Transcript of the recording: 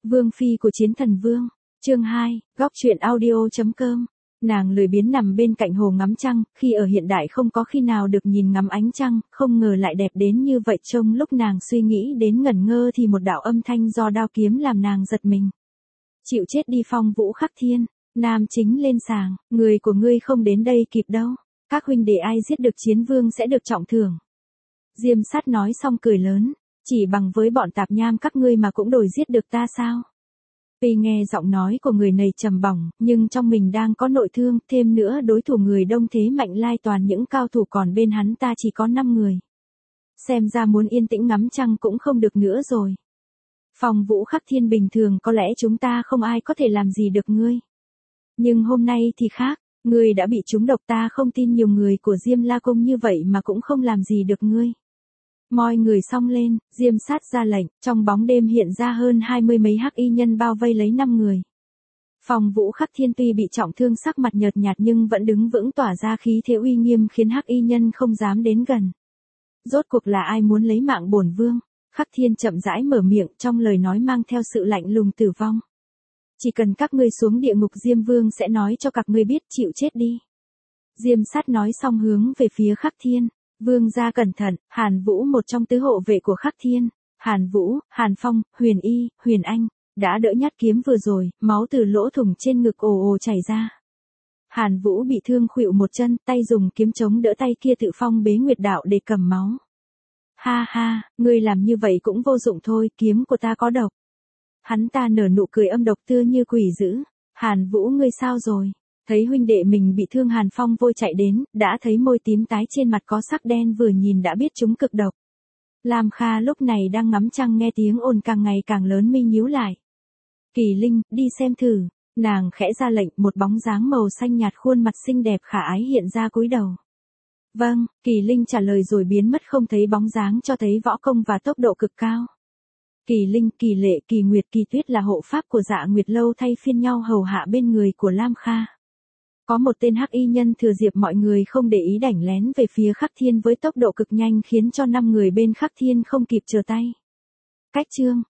Vương phi của chiến thần vương. Chương 2, góc truyện audio.com. Nàng lười biếng nằm bên cạnh hồ ngắm trăng, khi ở hiện đại không có khi nào được nhìn ngắm ánh trăng, không ngờ lại đẹp đến như vậy. Trong lúc nàng suy nghĩ đến ngẩn ngơ thì một đạo âm thanh do đao kiếm làm nàng giật mình. Chịu chết đi Phong Vũ Khắc Thiên, nam chính lên sàng, người của ngươi không đến đây kịp đâu. Các huynh đệ ai giết được chiến vương sẽ được trọng thưởng. Diêm Sát nói xong cười lớn, chỉ bằng với bọn tạp nham các ngươi mà cũng đổi giết được ta sao? Tuy nghe giọng nói của người này trầm bổng, nhưng trong mình đang có nội thương, thêm nữa đối thủ người đông thế mạnh lai toàn những cao thủ, còn bên hắn ta chỉ có 5 người. Xem ra muốn yên tĩnh ngắm trăng cũng không được nữa rồi. Phong Vũ Khắc Thiên, bình thường có lẽ chúng ta không ai có thể làm gì được ngươi. Nhưng hôm nay thì khác, ngươi đã bị trúng độc, ta không tin nhiều người của Diêm La Cung như vậy mà cũng không làm gì được ngươi. Mọi người xông lên, Diêm Sát ra lệnh, trong bóng đêm hiện ra hơn 20 mấy hắc y nhân bao vây lấy 5 người. Phong Vũ Khắc Thiên tuy bị trọng thương, sắc mặt nhợt nhạt nhưng vẫn đứng vững, tỏa ra khí thế uy nghiêm khiến hắc y nhân không dám đến gần. Rốt cuộc là ai muốn lấy mạng bổn vương? Khắc Thiên chậm rãi mở miệng, trong lời nói mang theo sự lạnh lùng tử vong. Chỉ cần các ngươi xuống địa ngục, Diêm Vương sẽ nói cho các ngươi biết, chịu chết đi. Diêm Sát nói xong hướng về phía Khắc Thiên. Vương gia cẩn thận. Hàn Vũ, một trong tứ hộ vệ của Khắc Thiên. Hàn Vũ, Hàn Phong, Huyền Y, Huyền Anh, đã đỡ nhát kiếm vừa rồi, máu từ lỗ thủng trên ngực ồ ồ chảy ra. Hàn Vũ bị thương khuỵu một chân, tay dùng kiếm chống đỡ tay kia tự phong bế nguyệt đạo để cầm máu. Ha ha, ngươi làm như vậy cũng vô dụng thôi, kiếm của ta có độc. Hắn ta nở nụ cười âm độc tựa như quỷ dữ. Hàn Vũ, ngươi sao rồi? Thấy huynh đệ mình bị thương, Hàn Phong vội chạy đến, đã thấy môi tím tái, trên mặt có sắc đen, vừa nhìn đã biết chúng cực độc. Lam Kha lúc này đang ngắm trăng, nghe tiếng ồn càng ngày càng lớn, mi nhíu lại. Kỳ Linh, đi xem thử. Nàng khẽ ra lệnh, một bóng dáng màu xanh nhạt, khuôn mặt xinh đẹp khả ái hiện ra cúi đầu. Vâng, Kỳ Linh trả lời rồi biến mất không thấy bóng dáng, cho thấy võ công và tốc độ cực cao. Kỳ Linh, Kỳ Lệ, Kỳ Nguyệt, Kỳ Tuyết là hộ pháp của Dạ Nguyệt Lâu, thay phiên nhau hầu hạ bên người của Lam Kha. Có một tên hắc y nhân thừa dịp mọi người không để ý đảnh lén về phía Khắc Thiên với tốc độ cực nhanh, khiến cho 5 người bên Khắc Thiên không kịp trở tay. Cách chương